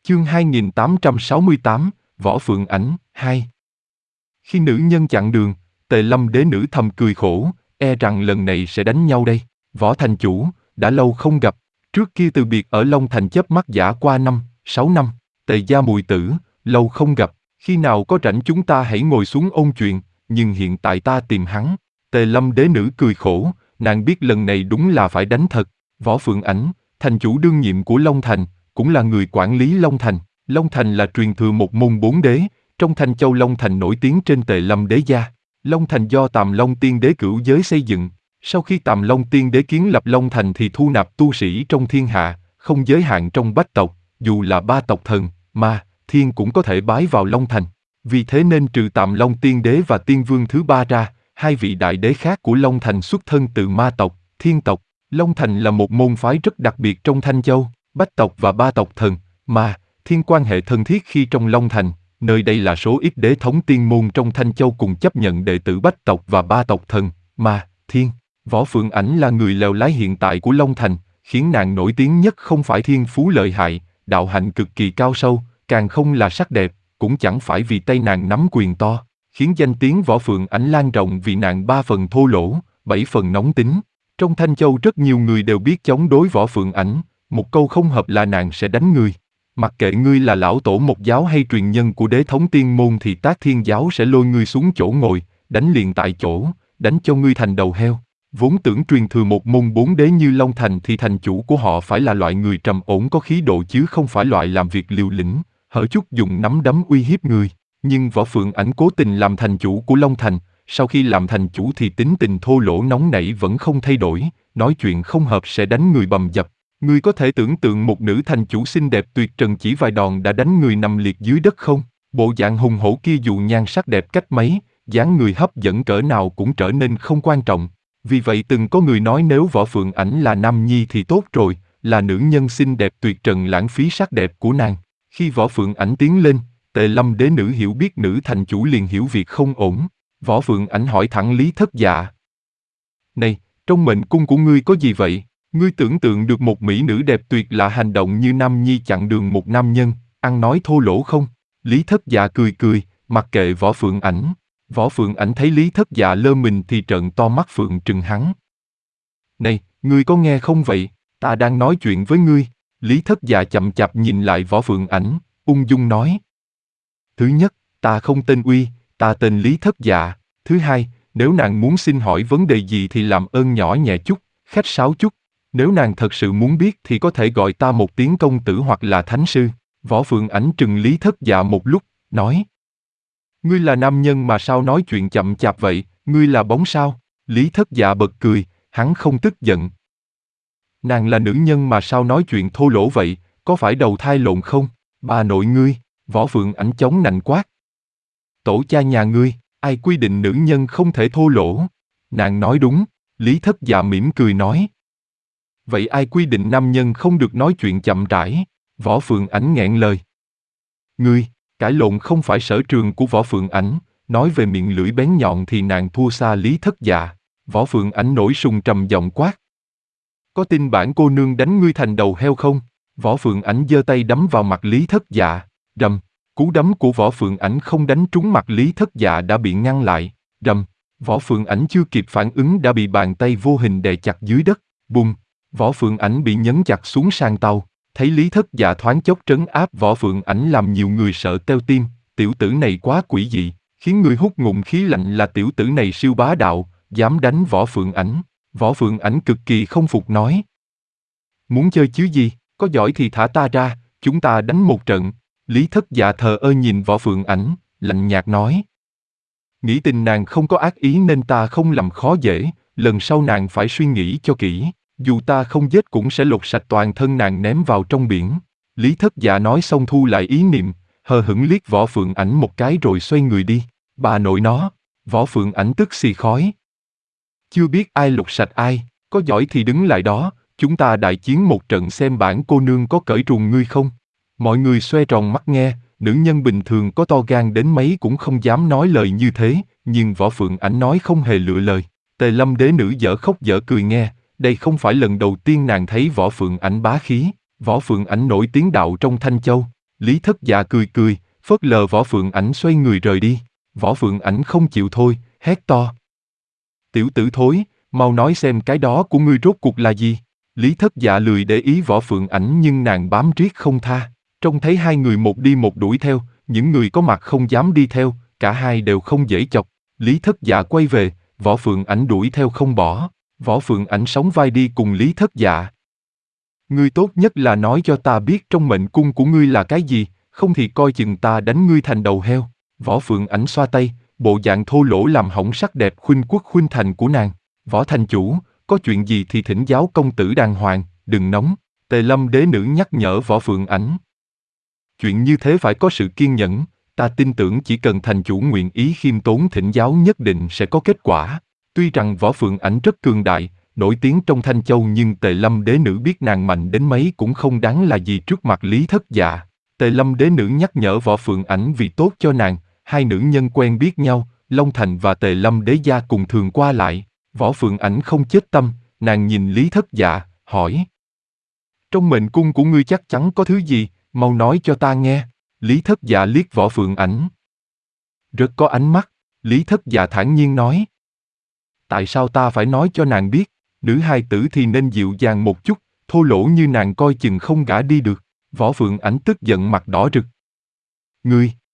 Chương 2868, Võ Phượng Ảnh, 2. Khi nữ nhân chặn đường, Tề Lâm đế nữ thầm cười khổ, e rằng lần này sẽ đánh nhau đây. Võ thành chủ, đã lâu không gặp, trước kia từ biệt ở Long Thành chớp mắt đã qua 6 năm. Tề gia mùi tử, lâu không gặp, khi nào có rảnh chúng ta hãy ngồi xuống ôn chuyện, nhưng hiện tại ta tìm hắn. Tề Lâm đế nữ cười khổ, nàng biết lần này đúng là phải đánh thật. Võ Phượng Ảnh, thành chủ đương nhiệm của Long Thành, cũng là người quản lý Long Thành. Long Thành là truyền thừa một môn 4 đế, trong Thanh Châu Long Thành nổi tiếng trên Tề Lâm đế gia. Long Thành do Tàm Long Tiên đế cửu giới xây dựng. Sau khi Tàm Long Tiên đế kiến lập Long Thành thì thu nạp tu sĩ trong thiên hạ, không giới hạn trong bách tộc, dù là 3 tộc thần, ma, thiên cũng có thể bái vào Long Thành. Vì thế nên trừ Tàm Long Tiên đế và Tiên Vương thứ 3 ra, 2 vị đại đế khác của Long Thành xuất thân từ ma tộc, thiên tộc. Long Thành là một môn phái rất đặc biệt trong Thanh Châu, bách tộc và 3 tộc thần, ma, thiên quan hệ thân thiết khi trong Long Thành. Nơi đây là số ít đế thống tiên môn trong Thanh Châu cùng chấp nhận đệ tử bách tộc và 3 tộc thần, ma, thiên. Võ Phượng Ảnh là người lèo lái hiện tại của Long Thành, khiến nàng nổi tiếng nhất không phải thiên phú lợi hại, đạo hạnh cực kỳ cao sâu, càng không là sắc đẹp, cũng chẳng phải vì tay nàng nắm quyền to, khiến danh tiếng Võ Phượng Ảnh lan rộng vì nàng 3 phần thô lỗ, 7 phần nóng tính. Trong Thanh Châu rất nhiều người đều biết chống đối Võ Phượng Ảnh, một câu không hợp là nàng sẽ đánh người. Mặc kệ ngươi là lão tổ một giáo hay truyền nhân của đế thống tiên môn thì Tác Thiên giáo sẽ lôi ngươi xuống chỗ ngồi, đánh liền tại chỗ, đánh cho ngươi thành đầu heo. Vốn tưởng truyền thừa một môn 4 đế như Long Thành thì thành chủ của họ phải là loại người trầm ổn có khí độ chứ không phải loại làm việc liều lĩnh, hở chút dùng nắm đấm uy hiếp người. Nhưng Võ Phượng Ảnh cố tình làm thành chủ của Long Thành, sau khi làm thành chủ thì tính tình thô lỗ nóng nảy vẫn không thay đổi, nói chuyện không hợp sẽ đánh người bầm dập. Ngươi có thể tưởng tượng một nữ thành chủ xinh đẹp tuyệt trần chỉ vài đòn đã đánh người nằm liệt dưới đất không? Bộ dạng hùng hổ kia dù nhan sắc đẹp cách mấy, dáng người hấp dẫn cỡ nào cũng trở nên không quan trọng. Vì vậy từng có người nói nếu Võ Phượng Ảnh là nam nhi thì tốt rồi, là nữ nhân xinh đẹp tuyệt trần lãng phí sắc đẹp của nàng. Khi Võ Phượng Ảnh tiến lên, Tề Lâm đế nữ hiểu biết nữ thành chủ liền hiểu việc không ổn. Võ Phượng Ảnh hỏi thẳng Lý Thất Dạ. Này, trong mệnh cung của ngươi có gì vậy? Ngươi tưởng tượng được một mỹ nữ đẹp tuyệt lạ hành động như nam nhi chặn đường một nam nhân, ăn nói thô lỗ không? Lý Thất Dạ cười cười, mặc kệ Võ Phượng Ảnh. Võ Phượng Ảnh thấy Lý Thất Dạ lơ mình thì trợn to mắt phượng trừng hắn. Này, ngươi có nghe không vậy? Ta đang nói chuyện với ngươi. Lý Thất Dạ chậm chạp nhìn lại Võ Phượng Ảnh, ung dung nói. Thứ nhất, ta không tên Uy, ta tên Lý Thất Dạ. Thứ hai, nếu nàng muốn xin hỏi vấn đề gì thì làm ơn nhỏ nhẹ chút, khách sáo chút. Nếu nàng thật sự muốn biết thì có thể gọi ta một tiếng công tử hoặc là thánh sư. Võ Phượng Ảnh trừng Lý Thất Dạ một lúc, nói. Ngươi là nam nhân mà sao nói chuyện chậm chạp vậy, ngươi là bóng sao? Lý Thất Dạ bật cười, hắn không tức giận. Nàng là nữ nhân mà sao nói chuyện thô lỗ vậy, có phải đầu thai lộn không? Bà nội ngươi, Võ Phượng Ảnh chống nạnh quát. Tổ cha nhà ngươi, ai quy định nữ nhân không thể thô lỗ? Nàng nói đúng, Lý Thất Dạ mỉm cười nói. Vậy ai quy định nam nhân không được nói chuyện chậm rãi? Võ Phượng Ảnh nghẹn lời. Ngươi, cãi lộn không phải sở trường của Võ Phượng Ảnh, nói về miệng lưỡi bén nhọn thì nàng thua xa Lý Thất Dạ. Võ Phượng Ảnh nổi sùng trầm giọng quát. Có tin bản cô nương đánh ngươi thành đầu heo không? Võ Phượng Ảnh giơ tay đấm vào mặt Lý Thất Dạ, rầm. Cú đấm của Võ Phượng Ảnh không đánh trúng mặt Lý Thất Dạ đã bị ngăn lại, rầm. Võ Phượng Ảnh chưa kịp phản ứng đã bị bàn tay vô hình đè chặt dưới đất, bùng. Võ Phượng Ảnh bị nhấn chặt xuống sàn tàu, thấy Lý Thất Dạ thoáng chốc trấn áp Võ Phượng Ảnh làm nhiều người sợ teo tim, tiểu tử này quá quỷ dị, khiến người hút ngụm khí lạnh là tiểu tử này siêu bá đạo, dám đánh Võ Phượng Ảnh. Võ Phượng Ảnh cực kỳ không phục nói. Muốn chơi chứ gì, có giỏi thì thả ta ra, chúng ta đánh một trận. Lý Thất Dạ thờ ơ nhìn Võ Phượng Ảnh, lạnh nhạt nói. Nghĩ tình nàng không có ác ý nên ta không làm khó dễ, lần sau nàng phải suy nghĩ cho kỹ. Dù ta không giết cũng sẽ lột sạch toàn thân nàng ném vào trong biển. Lý Thất Dạ nói xong thu lại ý niệm, hờ hững liếc Võ Phượng Ảnh một cái rồi xoay người đi. Bà nội nó, Võ Phượng Ảnh tức xì khói. Chưa biết ai lột sạch ai, có giỏi thì đứng lại đó, chúng ta đại chiến một trận xem bản cô nương có cởi truồng ngươi không. Mọi người xoe tròn mắt nghe, nữ nhân bình thường có to gan đến mấy cũng không dám nói lời như thế, nhưng Võ Phượng Ảnh nói không hề lựa lời. Tề Lâm đế nữ dở khóc dở cười nghe. Đây không phải lần đầu tiên nàng thấy Võ Phượng Ảnh bá khí. Võ Phượng Ảnh nổi tiếng đạo trong Thanh Châu. Lý Thất Dạ cười cười, phớt lờ Võ Phượng Ảnh xoay người rời đi. Võ Phượng Ảnh không chịu thôi, hét to. Tiểu tử thối, mau nói xem cái đó của ngươi rốt cuộc là gì? Lý Thất Dạ lười để ý Võ Phượng Ảnh nhưng nàng bám riết không tha. Trông thấy hai người một đi một đuổi theo, những người có mặt không dám đi theo, cả hai đều không dễ chọc. Lý Thất Dạ quay về, Võ Phượng Ảnh đuổi theo không bỏ. Võ Phượng Ảnh sóng vai đi cùng Lý Thất Dạ. Ngươi tốt nhất là nói cho ta biết trong mệnh cung của ngươi là cái gì, không thì coi chừng ta đánh ngươi thành đầu heo. Võ Phượng Ảnh xoa tay, bộ dạng thô lỗ làm hỏng sắc đẹp khuynh quốc khuynh thành của nàng. Võ thành chủ, có chuyện gì thì thỉnh giáo công tử đàng hoàng, đừng nóng. Tề Lâm đế nữ nhắc nhở Võ Phượng Ảnh. Chuyện như thế phải có sự kiên nhẫn, ta tin tưởng chỉ cần thành chủ nguyện ý khiêm tốn thỉnh giáo nhất định sẽ có kết quả. Tuy rằng Võ Phượng Ảnh rất cường đại, nổi tiếng trong Thanh Châu nhưng Tề Lâm đế nữ biết nàng mạnh đến mấy cũng không đáng là gì trước mặt Lý Thất Dạ. Tề Lâm đế nữ nhắc nhở Võ Phượng Ảnh vì tốt cho nàng, hai nữ nhân quen biết nhau, Long Thành và Tề Lâm đế gia cùng thường qua lại. Võ Phượng Ảnh không chết tâm, nàng nhìn Lý Thất Dạ, hỏi. Trong mệnh cung của ngươi chắc chắn có thứ gì, mau nói cho ta nghe. Lý Thất Dạ liếc Võ Phượng Ảnh. Rất có ánh mắt, Lý Thất Dạ thản nhiên nói. Tại sao ta phải nói cho nàng biết, nữ hài tử thì nên dịu dàng một chút, thô lỗ như nàng coi chừng không gả đi được. Võ Phượng Ảnh tức giận mặt đỏ rực. Ngươi,